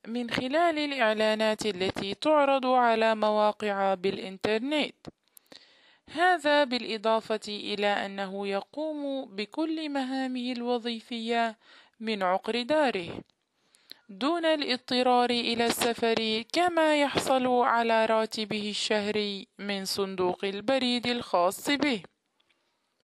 من خلال الإعلانات التي تعرض على مواقع بالإنترنت. هذا بالإضافة إلى أنه يقوم بكل مهامه الوظيفية من عقر داره دون الاضطرار إلى السفر، كما يحصل على راتبه الشهري من صندوق البريد الخاص به.